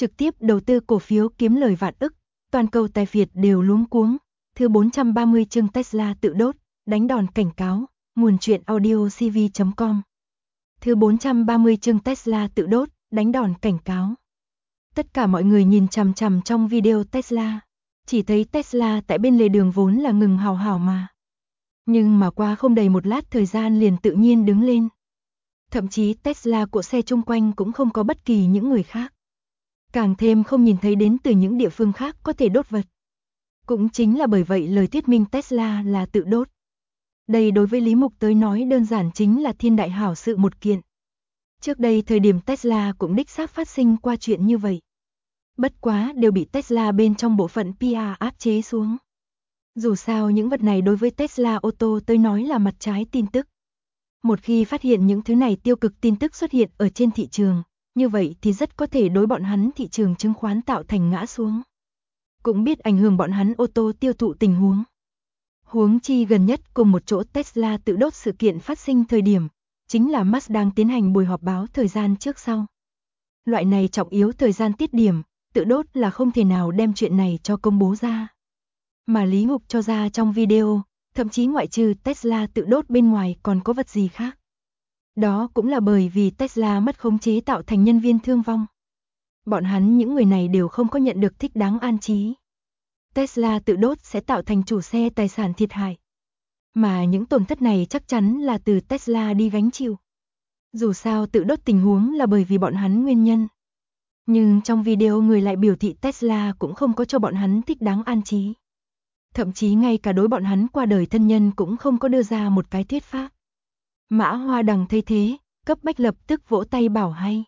trực tiếp đầu tư cổ phiếu kiếm lời vạn ức, toàn cầu tài phiệt đều luống cuống. Thứ 430 chương Tesla tự đốt, đánh đòn cảnh cáo, nguồn truyện audio cv.com. Thứ 430 chương Tesla tự đốt, đánh đòn cảnh cáo. Tất cả mọi người nhìn chằm chằm trong video Tesla, chỉ thấy Tesla tại bên lề đường vốn là ngừng hào hào mà. Nhưng mà qua không đầy một lát thời gian liền tự nhiên đứng lên. Thậm chí Tesla của xe chung quanh cũng không có bất kỳ những người khác. Càng thêm không nhìn thấy đến từ những địa phương khác có thể đốt vật. Cũng chính là bởi vậy lời thuyết minh Tesla là tự đốt. Đây đối với Lý Mục tới nói đơn giản chính là thiên đại hảo sự một kiện. Trước đây thời điểm Tesla cũng đích xác phát sinh qua chuyện như vậy. Bất quá đều bị Tesla bên trong bộ phận PR áp chế xuống. Dù sao những vật này đối với Tesla ô tô tới nói là mặt trái tin tức. Một khi phát hiện những thứ này tiêu cực tin tức xuất hiện ở trên thị trường, như vậy thì rất có thể đối bọn hắn thị trường chứng khoán tạo thành ngã xuống. Cũng biết ảnh hưởng bọn hắn ô tô tiêu thụ tình huống. Huống chi gần nhất cùng một chỗ Tesla tự đốt sự kiện phát sinh thời điểm, chính là Musk đang tiến hành buổi họp báo thời gian trước sau. Loại này trọng yếu thời gian tiết điểm, tự đốt là không thể nào đem chuyện này cho công bố ra. Mà Lý Mục cho ra trong video, thậm chí ngoại trừ Tesla tự đốt bên ngoài còn có vật gì khác. Đó cũng là bởi vì Tesla mất khống chế tạo thành nhân viên thương vong. Bọn hắn những người này đều không có nhận được thích đáng an trí. Tesla tự đốt sẽ tạo thành chủ xe tài sản thiệt hại. Mà những tổn thất này chắc chắn là từ Tesla đi gánh chịu. Dù sao tự đốt tình huống là bởi vì bọn hắn nguyên nhân. Nhưng trong video người lại biểu thị Tesla cũng không có cho bọn hắn thích đáng an trí. Thậm chí ngay cả đối bọn hắn qua đời thân nhân cũng không có đưa ra một cái thuyết pháp. Mã Hoa Đằng thấy thế, cấp bách lập tức vỗ tay bảo hay.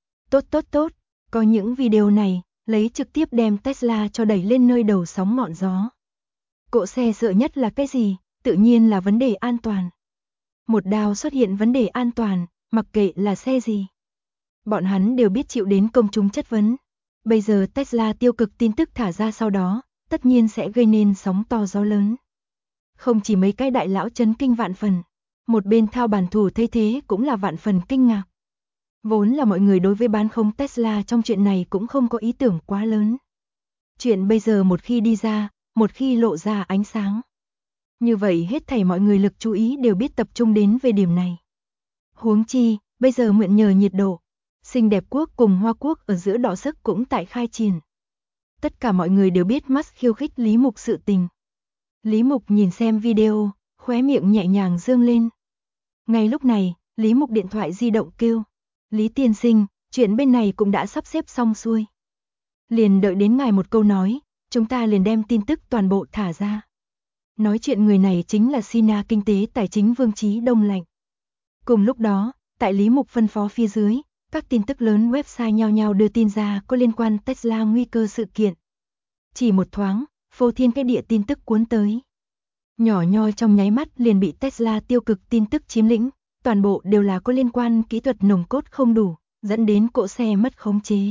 Tốt, có những video này, lấy trực tiếp đem Tesla cho đẩy lên nơi đầu sóng ngọn gió. Cỗ xe sợ nhất là cái gì? Tự nhiên là vấn đề an toàn. Một đao xuất hiện vấn đề an toàn, mặc kệ là xe gì. Bọn hắn đều biết chịu đến công chúng chất vấn. Bây giờ Tesla tiêu cực tin tức thả ra sau đó, tất nhiên sẽ gây nên sóng to gió lớn. Không chỉ mấy cái đại lão chấn kinh vạn phần, một bên thao bản thủ thấy thế cũng là vạn phần kinh ngạc. Vốn là mọi người đối với bán khống Tesla trong chuyện này cũng không có ý tưởng quá lớn. Chuyện bây giờ một khi đi ra, một khi lộ ra ánh sáng. Như vậy hết thảy mọi người lực chú ý đều biết tập trung đến về điểm này. Huống chi, bây giờ mượn nhờ nhiệt độ, xinh đẹp quốc cùng Hoa quốc ở giữa đọ sức cũng tại khai triển. Tất cả mọi người đều biết Musk khiêu khích Lý Mục sự tình. Lý Mục nhìn xem video, khóe miệng nhẹ nhàng dương lên. Ngay lúc này, Lý Mục điện thoại di động kêu. Lý tiên sinh, chuyện bên này cũng đã sắp xếp xong xuôi. Liền đợi đến ngài một câu nói, chúng ta liền đem tin tức toàn bộ thả ra. Nói chuyện người này chính là Sina Kinh tế Tài chính Vương Chí Đông Lạnh. Cùng lúc đó, tại Lý Mục phân phó phía dưới, các tin tức lớn website nhao nhao đưa tin ra có liên quan Tesla nguy cơ sự kiện. Chỉ một thoáng, phô thiên cái địa tin tức cuốn tới. Nhỏ nhoi trong nháy mắt liền bị Tesla tiêu cực tin tức chiếm lĩnh, toàn bộ đều là có liên quan kỹ thuật nồng cốt không đủ, dẫn đến cỗ xe mất khống chế.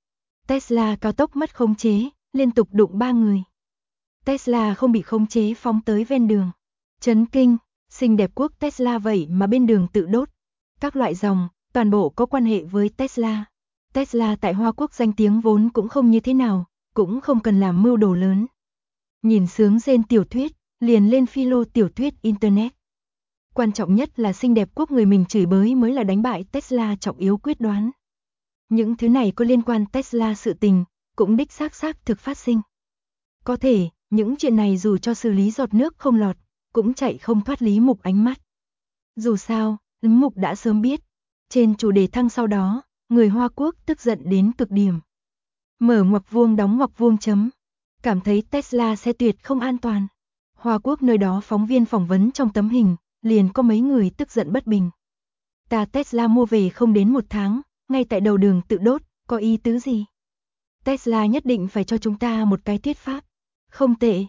Tesla cao tốc mất khống chế, liên tục đụng 3 người. Tesla không bị khống chế phóng tới ven đường. Chấn kinh, xinh đẹp quốc Tesla vậy mà bên đường tự đốt. Các loại dòng, toàn bộ có quan hệ với Tesla. Tesla tại Hoa Quốc danh tiếng vốn cũng không như thế nào, cũng không cần làm mưu đồ lớn. Nhìn sướng rên tiểu thuyết, liền lên philo tiểu thuyết Internet. Quan trọng nhất là xinh đẹp quốc người mình chửi bới mới là đánh bại Tesla trọng yếu quyết đoán. Những thứ này có liên quan Tesla sự tình, cũng đích xác thực phát sinh. Có thể, những chuyện này dù cho xử lý giọt nước không lọt, cũng chạy không thoát Lý Mục ánh mắt. Dù sao, Lý Mục đã sớm biết, trên chủ đề thăng sau đó, người Hoa Quốc tức giận đến cực điểm. Mở ngoặc vuông đóng ngoặc vuông chấm. Cảm thấy Tesla xe tuyệt không an toàn. Hoa Quốc nơi đó phóng viên phỏng vấn trong tấm hình, liền có mấy người tức giận bất bình. Ta Tesla mua về không đến 1 tháng, ngay tại đầu đường tự đốt, có ý tứ gì? Tesla nhất định phải cho chúng ta một cái thuyết pháp. Không tệ,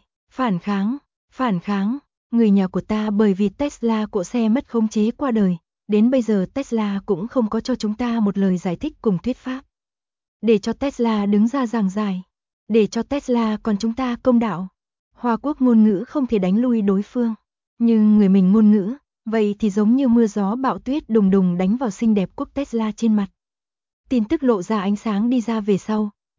phản kháng, người nhà của ta bởi vì Tesla cỗ xe mất khống chế qua đời, đến bây giờ Tesla cũng không có cho chúng ta một lời giải thích cùng thuyết pháp. Để cho Tesla đứng ra giảng giải, để cho Tesla còn chúng ta công đạo. Hoa Quốc ngôn ngữ không thể đánh lui đối phương, nhưng người mình ngôn ngữ, vậy thì giống như mưa gió bão tuyết đùng đùng đánh vào xinh đẹp quốc Tesla trên mặt. Tin tức lộ ra ánh sáng đi ra về sau,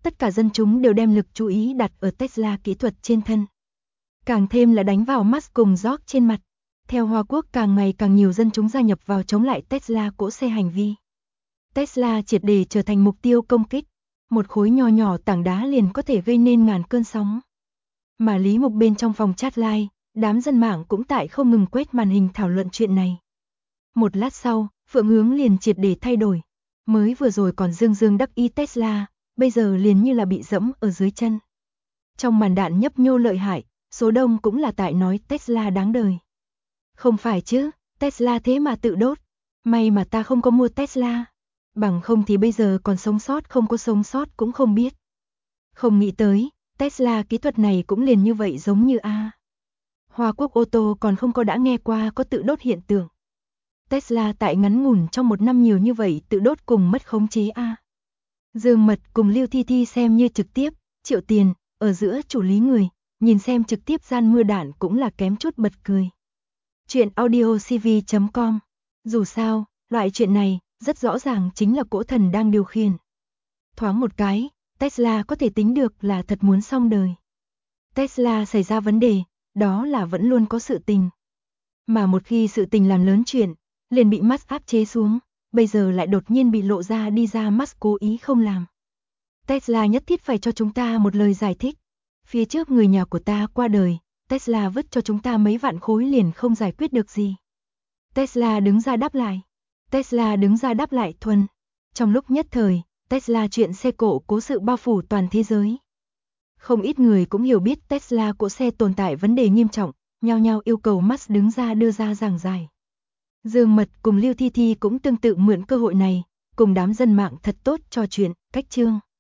tất cả dân chúng đều đem lực chú ý đặt ở Tesla kỹ thuật trên thân. Càng thêm là đánh vào Musk cùng George trên mặt. Theo Hoa Quốc càng ngày càng nhiều dân chúng gia nhập vào chống lại Tesla cỗ xe hành vi. Tesla triệt để trở thành mục tiêu công kích. Một khối nho nhỏ tảng đá liền có thể gây nên ngàn cơn sóng. Mà Lý Mục bên trong phòng chat live, đám dân mạng cũng tại không ngừng quét màn hình thảo luận chuyện này. Một lát sau, Phượng hướng liền triệt để thay đổi. Mới vừa rồi còn dương dương đắc ý Tesla, bây giờ liền như là bị dẫm ở dưới chân. Trong màn đạn nhấp nhô lợi hại, số đông cũng là tại nói Tesla đáng đời. Không phải chứ, Tesla thế mà tự đốt. May mà ta không có mua Tesla. Bằng không thì bây giờ còn sống sót không có sống sót cũng không biết. Không nghĩ tới, Tesla kỹ thuật này cũng liền như vậy giống như Hoa Quốc ô tô còn không có đã nghe qua có tự đốt hiện tượng. Tesla tại ngắn ngủn trong một năm nhiều như vậy tự đốt cùng mất khống chế Dương Mật cùng Lưu Thi Thi xem như trực tiếp, Triệu Tiền, ở giữa chủ lý người, nhìn xem trực tiếp gian mưa đạn cũng là kém chút bật cười. Chuyện audiocv.com. Dù sao, loại chuyện này, rất rõ ràng chính là cỗ thần đang điều khiển. Thoáng một cái, Tesla có thể tính được là thật muốn xong đời. Tesla xảy ra vấn đề, đó là vẫn luôn có sự tình. Mà một khi sự tình làm lớn chuyện, liền bị Musk áp chế xuống, bây giờ lại đột nhiên bị lộ ra đi ra Musk cố ý không làm. Tesla nhất thiết phải cho chúng ta một lời giải thích. Phía trước người nhà của ta qua đời, Tesla vứt cho chúng ta mấy vạn khối liền không giải quyết được gì. Tesla đứng ra đáp lại thuần. Trong lúc nhất thời, Tesla chuyện xe cộ cố sự bao phủ toàn thế giới. Không ít người cũng hiểu biết Tesla cỗ xe tồn tại vấn đề nghiêm trọng, nhao nhao yêu cầu Musk đứng ra đưa ra giảng giải. Dương Mật cùng Lưu Thi Thi cũng tương tự mượn cơ hội này, cùng đám dân mạng thật tốt trò chuyện, cách chương.